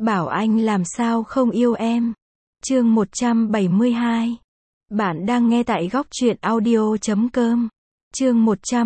bảo anh làm sao không yêu em. Chương 172. Bạn đang nghe tại góc truyện audio.com. Chương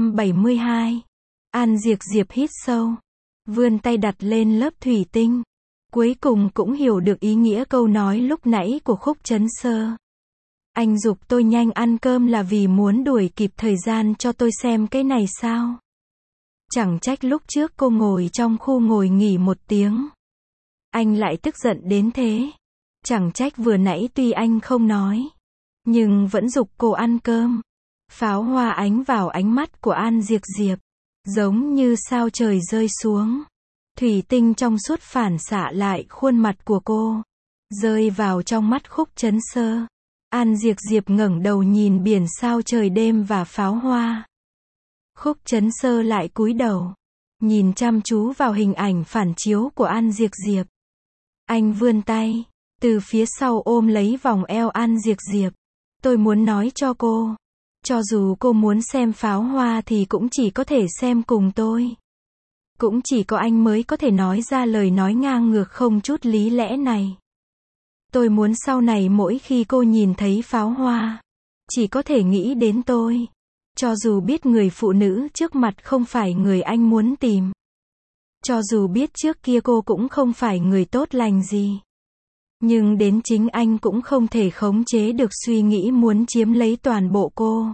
172. An Diệc Diệp hít sâu, vươn tay đặt lên lớp thủy tinh. Cuối cùng cũng hiểu được ý nghĩa câu nói lúc nãy của Khúc Trấn Sơ. Anh giục tôi nhanh ăn cơm là vì muốn đuổi kịp thời gian cho tôi xem cái này sao? Chẳng trách lúc trước cô ngồi trong khu ngồi nghỉ 1 tiếng. Anh lại tức giận đến thế. Chẳng trách vừa nãy tuy anh không nói, nhưng vẫn giục cô ăn cơm. Pháo hoa ánh vào ánh mắt của An Diệc Diệp, giống như sao trời rơi xuống. Thủy tinh trong suốt phản xạ lại khuôn mặt của cô, rơi vào trong mắt Khúc Trấn Sơ. An Diệc Diệp ngẩng đầu nhìn biển sao trời đêm và pháo hoa. Khúc Trấn Sơ lại cúi đầu, nhìn chăm chú vào hình ảnh phản chiếu của An Diệc Diệp. Anh vươn tay, từ phía sau ôm lấy vòng eo An Diệc Diệp. Tôi muốn nói cho cô, cho dù cô muốn xem pháo hoa thì cũng chỉ có thể xem cùng tôi. Cũng chỉ có anh mới có thể nói ra lời nói ngang ngược không chút lý lẽ này. Tôi muốn sau này mỗi khi cô nhìn thấy pháo hoa, chỉ có thể nghĩ đến tôi. Cho dù biết người phụ nữ trước mặt không phải người anh muốn tìm. Cho dù biết trước kia cô cũng không phải người tốt lành gì. Nhưng đến chính anh cũng không thể khống chế được suy nghĩ muốn chiếm lấy toàn bộ cô.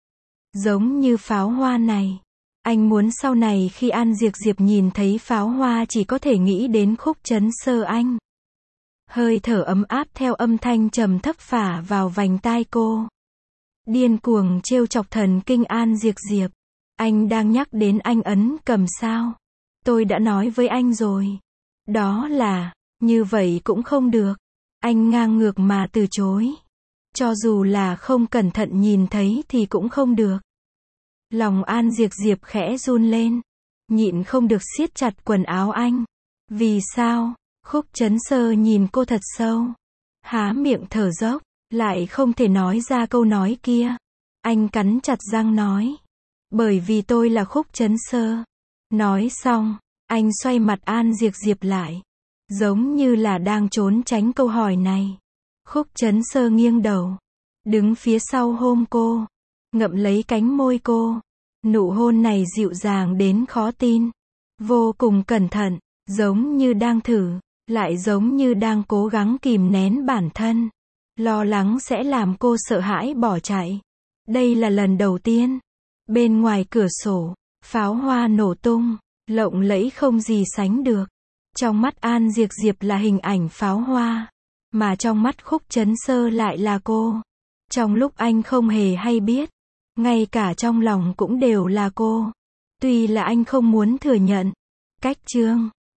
Giống như pháo hoa này. Anh muốn sau này khi An Diệc Diệp nhìn thấy pháo hoa chỉ có thể nghĩ đến Khúc Trấn Sơ anh. Hơi thở ấm áp theo âm thanh trầm thấp phả vào vành tai cô. Điên cuồng trêu chọc thần kinh An Diệc Diệp. Anh đang nhắc đến anh ấn cầm sao? Tôi đã nói với anh rồi. Đó là, như vậy cũng không được. Anh ngang ngược mà từ chối. Cho dù là không cẩn thận nhìn thấy thì cũng không được. Lòng An Diệc Diệp khẽ run lên. Nhịn không được siết chặt quần áo anh. Vì sao? Khúc Trấn Sơ nhìn cô thật sâu. Há miệng thở dốc, lại không thể nói ra câu nói kia. Anh cắn chặt răng nói. Bởi vì tôi là Khúc Trấn Sơ. Nói xong, anh xoay mặt An Diệc Diệp lại. Giống như là đang trốn tránh câu hỏi này. Khúc Trấn Sơ nghiêng đầu, đứng phía sau hôn cô, ngậm lấy cánh môi cô. Nụ hôn này dịu dàng đến khó tin. Vô cùng cẩn thận, giống như đang thử, lại giống như đang cố gắng kìm nén bản thân. Lo lắng sẽ làm cô sợ hãi bỏ chạy. Đây là lần đầu tiên. Bên ngoài cửa sổ, pháo hoa nổ tung, lộng lẫy không gì sánh được. Trong mắt An Diệc Diệp là hình ảnh pháo hoa, mà trong mắt Khúc Trấn Sơ lại là cô. Trong lúc anh không hề hay biết, ngay cả trong lòng cũng đều là cô. Tuy là anh không muốn thừa nhận. Cách chương